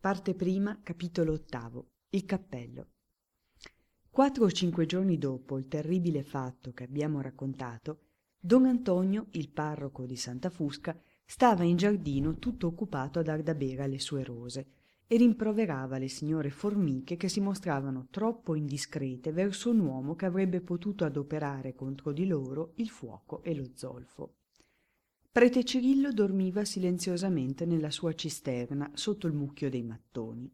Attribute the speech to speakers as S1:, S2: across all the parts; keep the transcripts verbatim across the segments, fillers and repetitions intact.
S1: Parte prima, capitolo ottavo. Il cappello. Quattro o cinque giorni dopo il terribile fatto che abbiamo raccontato, don Antonio, il parroco di Santa Fusca, stava in giardino tutto occupato a dar da bere alle sue rose e rimproverava le signore formiche che si mostravano troppo indiscrete verso un uomo che avrebbe potuto adoperare contro di loro il fuoco e lo zolfo. Prete Cirillo dormiva silenziosamente nella sua cisterna sotto il mucchio dei mattoni.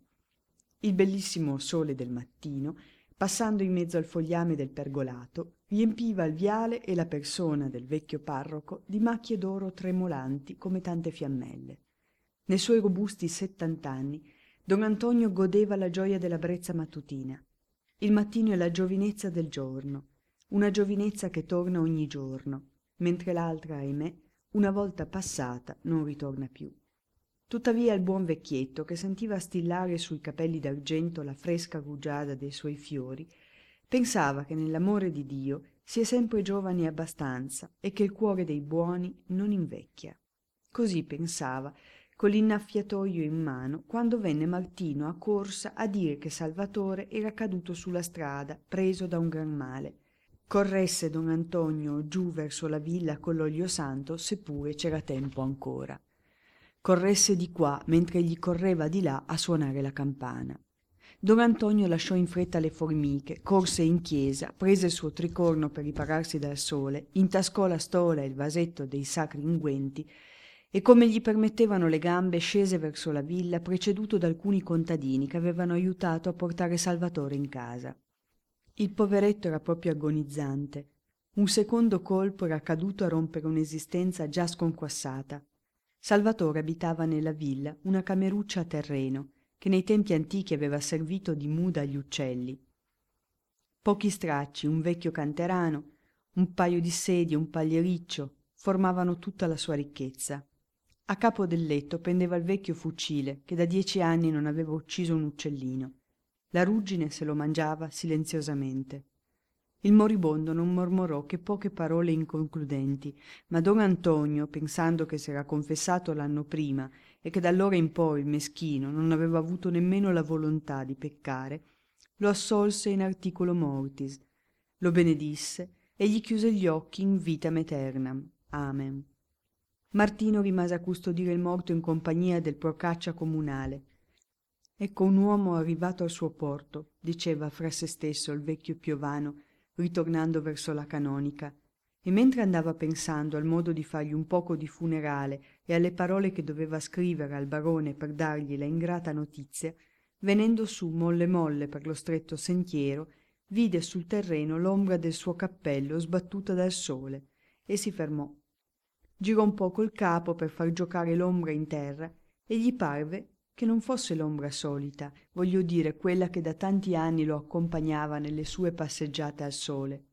S1: Il bellissimo sole del mattino, passando in mezzo al fogliame del pergolato, riempiva il viale e la persona del vecchio parroco di macchie d'oro tremolanti come tante fiammelle. Nei suoi robusti settant'anni don Antonio godeva la gioia della brezza mattutina. Il mattino è la giovinezza del giorno, una giovinezza che torna ogni giorno, mentre l'altra, ahimè, una volta passata non ritorna più. Tuttavia il buon vecchietto, che sentiva stillare sui capelli d'argento la fresca rugiada dei suoi fiori, pensava che nell'amore di Dio si è sempre giovani abbastanza e che il cuore dei buoni non invecchia. Così pensava, con l'innaffiatoio in mano, quando venne Martino a corsa a dire che Salvatore era caduto sulla strada, preso da un gran male. Corresse don Antonio giù verso la villa con l'olio santo, seppure c'era tempo ancora. Corresse di qua mentre egli correva di là a suonare la campana. Don Antonio lasciò in fretta le formiche, corse in chiesa, prese il suo tricorno per ripararsi dal sole, intascò la stola e il vasetto dei sacri unguenti e, come gli permettevano le gambe, scese verso la villa preceduto da alcuni contadini che avevano aiutato a portare Salvatore in casa. Il poveretto era proprio agonizzante. Un secondo colpo era caduto a rompere un'esistenza già sconquassata. Salvatore abitava nella villa una cameruccia a terreno che nei tempi antichi aveva servito di muda agli uccelli. Pochi stracci, un vecchio canterano, un paio di sedie, un pagliericcio formavano tutta la sua ricchezza. A capo del letto pendeva il vecchio fucile che da dieci anni non aveva ucciso un uccellino. La ruggine se lo mangiava silenziosamente. Il moribondo non mormorò che poche parole inconcludenti, ma don Antonio, pensando che s'era confessato l'anno prima e che d'allora in poi il meschino non aveva avuto nemmeno la volontà di peccare, lo assolse in articulo mortis, lo benedisse e gli chiuse gli occhi in vitam aeternam. Amen. Martino rimase a custodire il morto in compagnia del procaccia comunale. «Ecco un uomo arrivato al suo porto», diceva fra se stesso il vecchio piovano, ritornando verso la canonica, e mentre andava pensando al modo di fargli un poco di funerale e alle parole che doveva scrivere al barone per dargli la ingrata notizia, venendo su molle molle per lo stretto sentiero, vide sul terreno l'ombra del suo cappello sbattuta dal sole e si fermò. Girò un po' col capo per far giocare l'ombra in terra e gli parve che non fosse l'ombra solita, voglio dire quella che da tanti anni lo accompagnava nelle sue passeggiate al sole.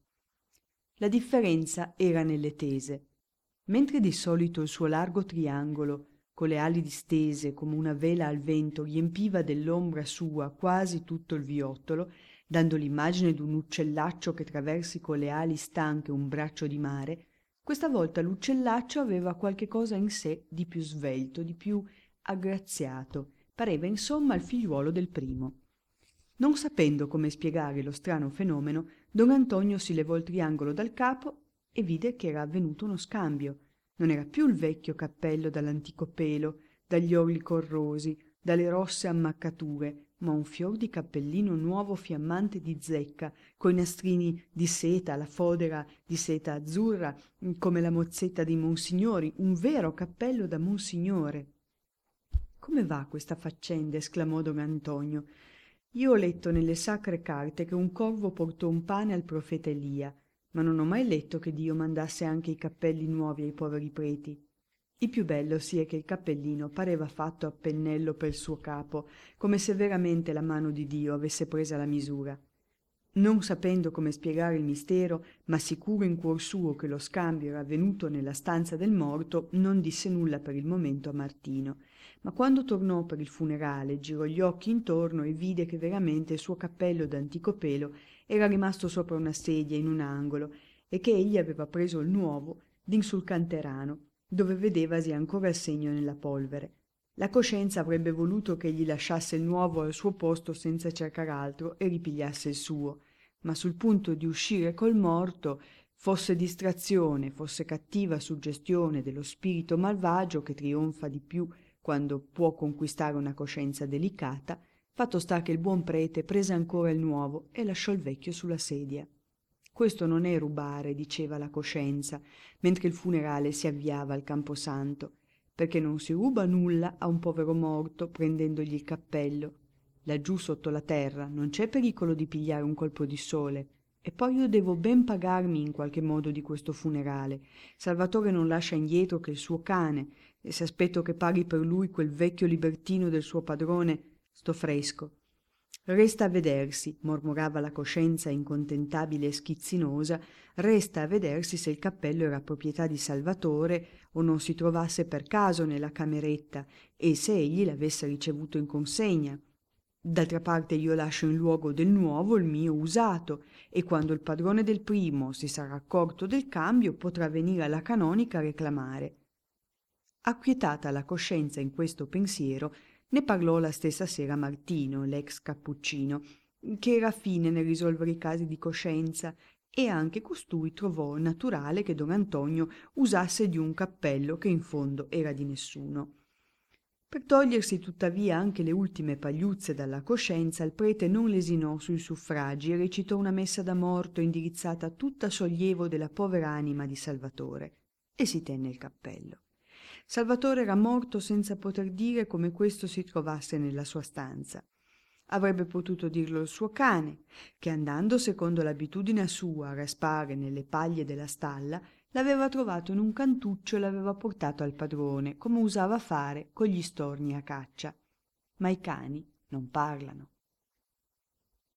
S1: La differenza era nelle tese. Mentre di solito il suo largo triangolo, con le ali distese come una vela al vento, riempiva dell'ombra sua quasi tutto il viottolo, dando l'immagine d'un uccellaccio che traversi con le ali stanche un braccio di mare, questa volta l'uccellaccio aveva qualche cosa in sé di più svelto, di più aggraziato, pareva insomma il figliuolo del primo. Non sapendo come spiegare lo strano fenomeno, don Antonio si levò il triangolo dal capo e vide che era avvenuto uno scambio. Non era più il vecchio cappello dall'antico pelo, dagli orli corrosi, dalle rosse ammaccature, ma un fior di cappellino nuovo fiammante di zecca, coi nastrini di seta, la fodera di seta azzurra, come la mozzetta di Monsignori, un vero cappello da Monsignore. «Come va questa faccenda?» esclamò don Antonio. «Io ho letto nelle sacre carte che un corvo portò un pane al profeta Elia, ma non ho mai letto che Dio mandasse anche i cappelli nuovi ai poveri preti. Il più bello sì è che il cappellino pareva fatto a pennello pel suo capo, come se veramente la mano di Dio avesse presa la misura». Non sapendo come spiegare il mistero, ma sicuro in cuor suo che lo scambio era avvenuto nella stanza del morto, non disse nulla per il momento a Martino, ma quando tornò per il funerale girò gli occhi intorno e vide che veramente il suo cappello d'antico pelo era rimasto sopra una sedia in un angolo e che egli aveva preso il nuovo din sul canterano, dove vedevasi ancora il segno nella polvere. La coscienza avrebbe voluto che egli lasciasse il nuovo al suo posto senza cercar altro e ripigliasse il suo, ma sul punto di uscire col morto, fosse distrazione, fosse cattiva suggestione dello spirito malvagio che trionfa di più quando può conquistare una coscienza delicata, fatto sta che il buon prete prese ancora il nuovo e lasciò il vecchio sulla sedia. Questo non è rubare, diceva la coscienza, mentre il funerale si avviava al camposanto, perché non si ruba nulla a un povero morto prendendogli il cappello. Laggiù sotto la terra non c'è pericolo di pigliare un colpo di sole. E poi io devo ben pagarmi in qualche modo di questo funerale. Salvatore non lascia indietro che il suo cane, e se aspetto che paghi per lui quel vecchio libertino del suo padrone, sto fresco. Resta a vedersi, mormorava la coscienza incontentabile e schizzinosa, resta a vedersi se il cappello era proprietà di Salvatore o non si trovasse per caso nella cameretta e se egli l'avesse ricevuto in consegna. D'altra parte io lascio in luogo del nuovo il mio usato e quando il padrone del primo si sarà accorto del cambio potrà venire alla canonica a reclamare. Acquietata la coscienza in questo pensiero, ne parlò la stessa sera Martino, l'ex cappuccino, che era fine nel risolvere i casi di coscienza, e anche costui trovò naturale che don Antonio usasse di un cappello che in fondo era di nessuno. Per togliersi tuttavia anche le ultime pagliuzze dalla coscienza, il prete non lesinò sui suffragi e recitò una messa da morto indirizzata tutta a sollievo della povera anima di Salvatore, e si tenne il cappello. Salvatore era morto senza poter dire come questo si trovasse nella sua stanza. Avrebbe potuto dirlo il suo cane, che andando secondo l'abitudine sua a raspare nelle paglie della stalla, l'aveva trovato in un cantuccio e l'aveva portato al padrone, come usava fare con gli storni a caccia. Ma i cani non parlano.